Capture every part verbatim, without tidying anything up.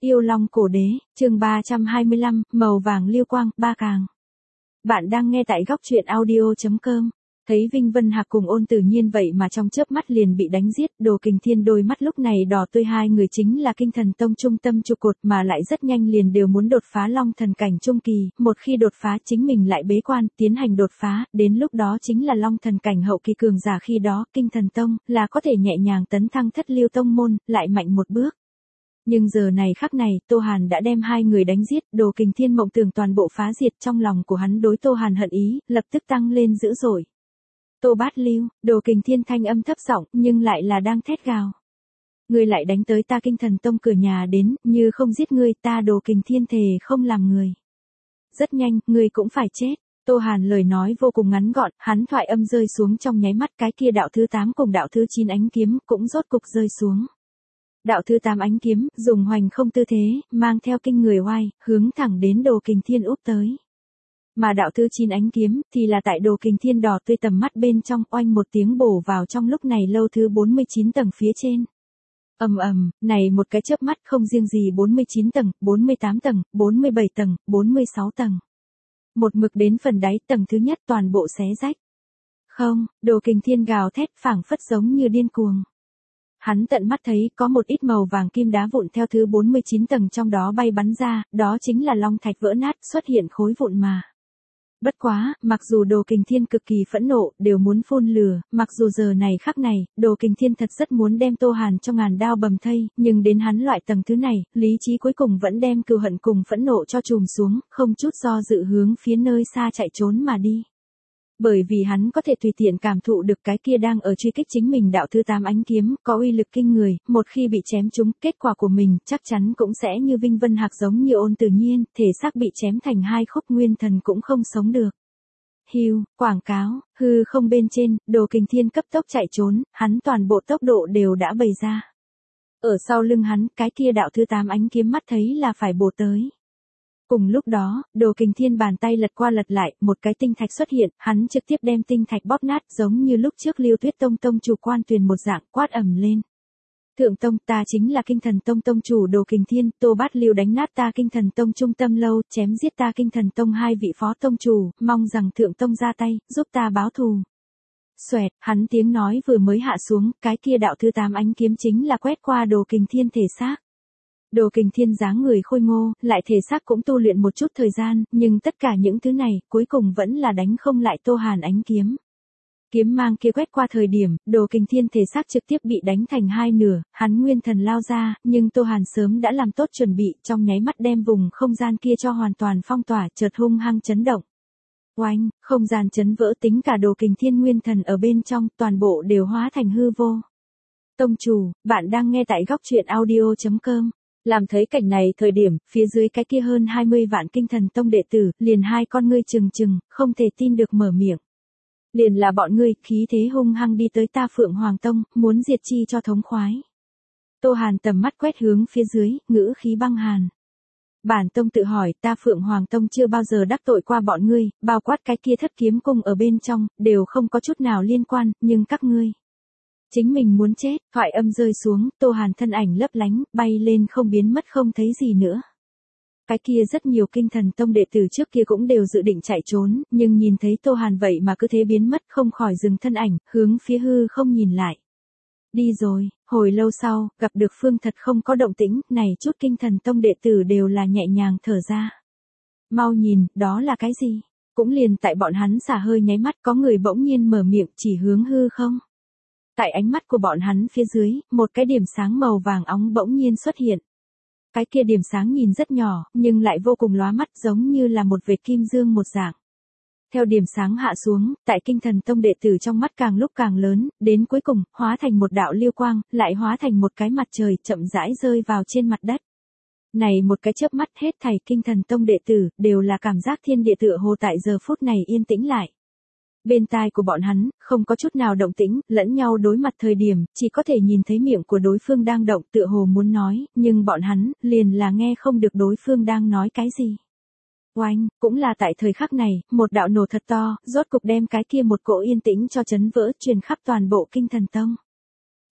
Yêu Long Cổ Đế, chương ba trăm hai mươi lăm, màu vàng liêu quang, ba càng. Bạn đang nghe tại góc truyện audio chấm com. Thấy Vinh Vân Hạc cùng Ôn Tử Nhiên vậy mà trong chớp mắt liền bị đánh giết, Đồ Kình Thiên đôi mắt lúc này đỏ tươi, hai người chính là Kinh Thần Tông trung tâm trụ cột mà lại rất nhanh liền đều muốn đột phá Long Thần cảnh trung kỳ, một khi đột phá chính mình lại bế quan, tiến hành đột phá, đến lúc đó chính là Long Thần cảnh hậu kỳ cường giả, khi đó Kinh Thần Tông là có thể nhẹ nhàng tấn thăng Thất Liêu Tông môn, lại mạnh một bước. Nhưng giờ này khắc này, Tô Hàn đã đem hai người đánh giết, Đồ Kình Thiên mộng tưởng toàn bộ phá diệt, trong lòng của hắn đối Tô Hàn hận ý, lập tức tăng lên dữ dội. Tô Bát Lưu, Đồ Kình Thiên thanh âm thấp giọng, nhưng lại là đang thét gào. Ngươi lại đánh tới ta Kinh Thần Tông cửa nhà đến, như không giết ngươi, ta Đồ Kình Thiên thề không làm người. Rất nhanh, ngươi cũng phải chết. Tô Hàn lời nói vô cùng ngắn gọn, hắn thoại âm rơi xuống trong nháy mắt, cái kia đạo thứ tám cùng đạo thứ chín ánh kiếm cũng rốt cục rơi xuống. Đạo thứ tám ánh kiếm, dùng hoành không tư thế, mang theo kinh người oai, hướng thẳng đến Đồ Kình Thiên úp tới. Mà đạo thứ chín ánh kiếm, thì là tại Đồ Kình Thiên đỏ tươi tầm mắt bên trong, oanh một tiếng bổ vào trong lúc này lâu thứ bốn mươi chín tầng phía trên. Ầm ầm, này một cái chớp mắt không riêng gì bốn mươi chín tầng, bốn mươi tám tầng, bốn mươi bảy tầng, bốn mươi sáu tầng. Một mực đến phần đáy tầng thứ nhất toàn bộ xé rách. Không, Đồ Kình Thiên gào thét phảng phất giống như điên cuồng. Hắn tận mắt thấy có một ít màu vàng kim đá vụn theo thứ bốn mươi chín tầng trong đó bay bắn ra, đó chính là long thạch vỡ nát, xuất hiện khối vụn mà. Bất quá, mặc dù Đồ Kình Thiên cực kỳ phẫn nộ, đều muốn phun lửa, mặc dù giờ này khắc này, Đồ Kình Thiên thật rất muốn đem Tô Hàn cho ngàn đao bầm thây, nhưng đến hắn loại tầng thứ này, lý trí cuối cùng vẫn đem cừu hận cùng phẫn nộ cho trùm xuống, không chút do dự hướng phía nơi xa chạy trốn mà đi. Bởi vì hắn có thể tùy tiện cảm thụ được cái kia đang ở truy kích chính mình đạo thứ tám ánh kiếm, có uy lực kinh người, một khi bị chém trúng, kết quả của mình chắc chắn cũng sẽ như Vinh Vân Hạc giống như Ôn Tử Nhiên, thể xác bị chém thành hai khúc, nguyên thần cũng không sống được. Hưu, quảng cáo, hư không bên trên, Đồ Kình Thiên cấp tốc chạy trốn, hắn toàn bộ tốc độ đều đã bày ra. Ở sau lưng hắn, cái kia đạo thứ tám ánh kiếm mắt thấy là phải bổ tới. Cùng lúc đó, Đồ Kình Thiên bàn tay lật qua lật lại, một cái tinh thạch xuất hiện, hắn trực tiếp đem tinh thạch bóp nát, giống như lúc trước Liêu Tuyết Tông tông chủ Quan Tuyền một dạng, quát ầm lên. Thượng tông, ta chính là Kinh Thần Tông tông chủ Đồ Kình Thiên, Tô Bát Lưu đánh nát ta Kinh Thần Tông trung tâm lâu, chém giết ta Kinh Thần Tông hai vị phó tông chủ, mong rằng thượng tông ra tay, giúp ta báo thù. Xoẹt, hắn tiếng nói vừa mới hạ xuống, cái kia đạo thứ tám ánh kiếm chính là quét qua Đồ Kình Thiên thể xác. Đồ Kình Thiên dáng người khôi ngô, lại thể xác cũng tu luyện một chút thời gian, nhưng tất cả những thứ này, cuối cùng vẫn là đánh không lại Tô Hàn ánh kiếm. Kiếm mang kia quét qua thời điểm, Đồ Kình Thiên thể xác trực tiếp bị đánh thành hai nửa, hắn nguyên thần lao ra, nhưng Tô Hàn sớm đã làm tốt chuẩn bị, trong nháy mắt đem vùng không gian kia cho hoàn toàn phong tỏa, chợt hung hăng chấn động. Oanh, không gian chấn vỡ, tính cả Đồ Kình Thiên nguyên thần ở bên trong, toàn bộ đều hóa thành hư vô. Tông chủ, bạn đang nghe tại góc truyện audio chấm com. Làm thấy cảnh này thời điểm, phía dưới cái kia hơn hai mươi vạn Kinh Thần Tông đệ tử, liền hai con ngươi trừng trừng, không thể tin được mở miệng. Liền là bọn ngươi, khí thế hung hăng đi tới ta Phượng Hoàng Tông, muốn diệt chi cho thống khoái. Tô Hàn tầm mắt quét hướng phía dưới, ngữ khí băng hàn. Bản tông tự hỏi, ta Phượng Hoàng Tông chưa bao giờ đắc tội qua bọn ngươi, bao quát cái kia Thất Kiếm Cung ở bên trong, đều không có chút nào liên quan, nhưng các ngươi. Chính mình muốn chết, thoại âm rơi xuống, Tô Hàn thân ảnh lấp lánh, bay lên không biến mất không thấy gì nữa. Cái kia rất nhiều Kinh Thần Tông đệ tử trước kia cũng đều dự định chạy trốn, nhưng nhìn thấy Tô Hàn vậy mà cứ thế biến mất, không khỏi dừng thân ảnh, hướng phía hư không nhìn lại. Đi rồi, hồi lâu sau, gặp được Phương Thật không có động tĩnh, này chút Kinh Thần Tông đệ tử đều là nhẹ nhàng thở ra. Mau nhìn, đó là cái gì? Cũng liền tại bọn hắn xả hơi nháy mắt, có người bỗng nhiên mở miệng chỉ hướng hư không. Tại ánh mắt của bọn hắn phía dưới, một cái điểm sáng màu vàng óng bỗng nhiên xuất hiện. Cái kia điểm sáng nhìn rất nhỏ, nhưng lại vô cùng lóa mắt, giống như là một vệt kim dương một dạng. Theo điểm sáng hạ xuống, tại Kinh Thần Tông đệ tử trong mắt càng lúc càng lớn, đến cuối cùng, hóa thành một đạo liêu quang, lại hóa thành một cái mặt trời, chậm rãi rơi vào trên mặt đất. Này một cái chớp mắt, hết thảy Kinh Thần Tông đệ tử, đều là cảm giác thiên địa tựa hồ tại giờ phút này yên tĩnh lại. Bên tai của bọn hắn, không có chút nào động tĩnh, lẫn nhau đối mặt thời điểm, chỉ có thể nhìn thấy miệng của đối phương đang động, tựa hồ muốn nói, nhưng bọn hắn, liền là nghe không được đối phương đang nói cái gì. Oanh, cũng là tại thời khắc này, một đạo nổ thật to, rốt cục đem cái kia một cỗ yên tĩnh cho chấn vỡ, truyền khắp toàn bộ Kinh Thần Tông.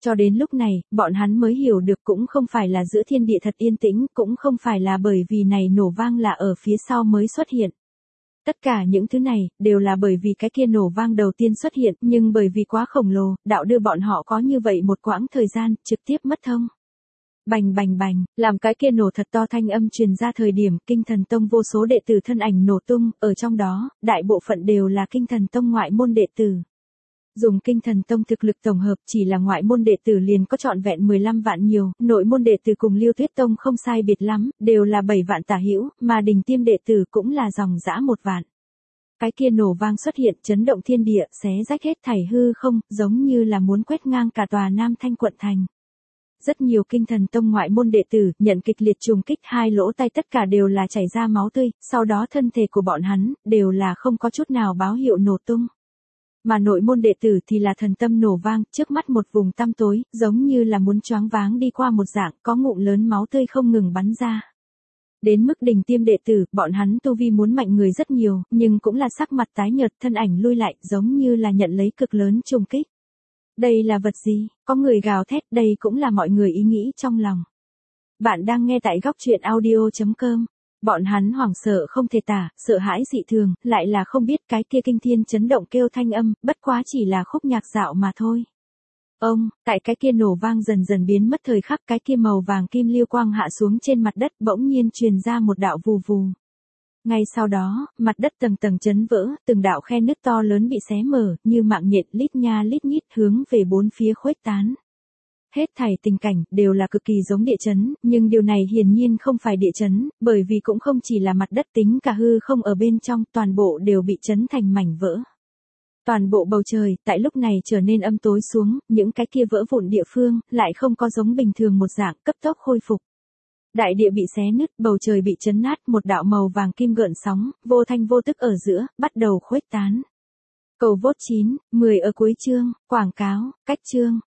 Cho đến lúc này, bọn hắn mới hiểu được cũng không phải là giữa thiên địa thật yên tĩnh, cũng không phải là bởi vì này nổ vang là ở phía sau mới xuất hiện. Tất cả những thứ này, đều là bởi vì cái kia nổ vang đầu tiên xuất hiện, nhưng bởi vì quá khổng lồ, đạo đưa bọn họ có như vậy một quãng thời gian, trực tiếp mất thông. Bành bành bành, làm cái kia nổ thật to thanh âm truyền ra thời điểm, Kinh Thần Tông vô số đệ tử thân ảnh nổ tung, ở trong đó, đại bộ phận đều là Kinh Thần Tông ngoại môn đệ tử. Dùng Kinh Thần Tông thực lực tổng hợp chỉ là ngoại môn đệ tử liền có trọn vẹn mười lăm vạn nhiều, nội môn đệ tử cùng Liêu Thuyết Tông không sai biệt lắm, đều là bảy vạn tả hữu, mà Đình Tiêm đệ tử cũng là dòng dã một vạn. Cái kia nổ vang xuất hiện chấn động thiên địa, xé rách hết thảy hư không, giống như là muốn quét ngang cả tòa Nam Thanh quận thành. Rất nhiều Kinh Thần Tông ngoại môn đệ tử nhận kịch liệt trùng kích, hai lỗ tay tất cả đều là chảy ra máu tươi, sau đó thân thể của bọn hắn đều là không có chút nào báo hiệu nổ tung. Mà nội môn đệ tử thì là thần tâm nổ vang, trước mắt một vùng tăm tối, giống như là muốn choáng váng đi qua một dạng, có ngụm lớn máu tươi không ngừng bắn ra. Đến mức Đình Tiêm đệ tử, bọn hắn tu vi muốn mạnh người rất nhiều, nhưng cũng là sắc mặt tái nhợt, thân ảnh lui lại, giống như là nhận lấy cực lớn trùng kích. Đây là vật gì? Có người gào thét, đây cũng là mọi người ý nghĩ trong lòng. Bạn đang nghe tại góc truyện audio chấm com. Bọn hắn hoảng sợ không thể tả, sợ hãi dị thường, lại là không biết cái kia kinh thiên chấn động kêu thanh âm, bất quá chỉ là khúc nhạc dạo mà thôi. Ông, tại cái kia nổ vang dần dần biến mất thời khắc, cái kia màu vàng kim lưu quang hạ xuống trên mặt đất, bỗng nhiên truyền ra một đạo vù vù. Ngay sau đó, mặt đất tầng tầng chấn vỡ, từng đạo khe nứt to lớn bị xé mở, như mạng nhện lít nha lít nhít hướng về bốn phía khuếch tán. Hết thảy tình cảnh đều là cực kỳ giống địa chấn, nhưng điều này hiển nhiên không phải địa chấn, bởi vì cũng không chỉ là mặt đất, tính cả hư không ở bên trong, toàn bộ đều bị chấn thành mảnh vỡ. Toàn bộ bầu trời, tại lúc này trở nên âm tối xuống, những cái kia vỡ vụn địa phương, lại không có giống bình thường một dạng, cấp tốc khôi phục. Đại địa bị xé nứt, bầu trời bị chấn nát, một đạo màu vàng kim gợn sóng, vô thanh vô tức ở giữa, bắt đầu khuếch tán. Cầu vote chín, mười ở cuối chương, quảng cáo, cách chương.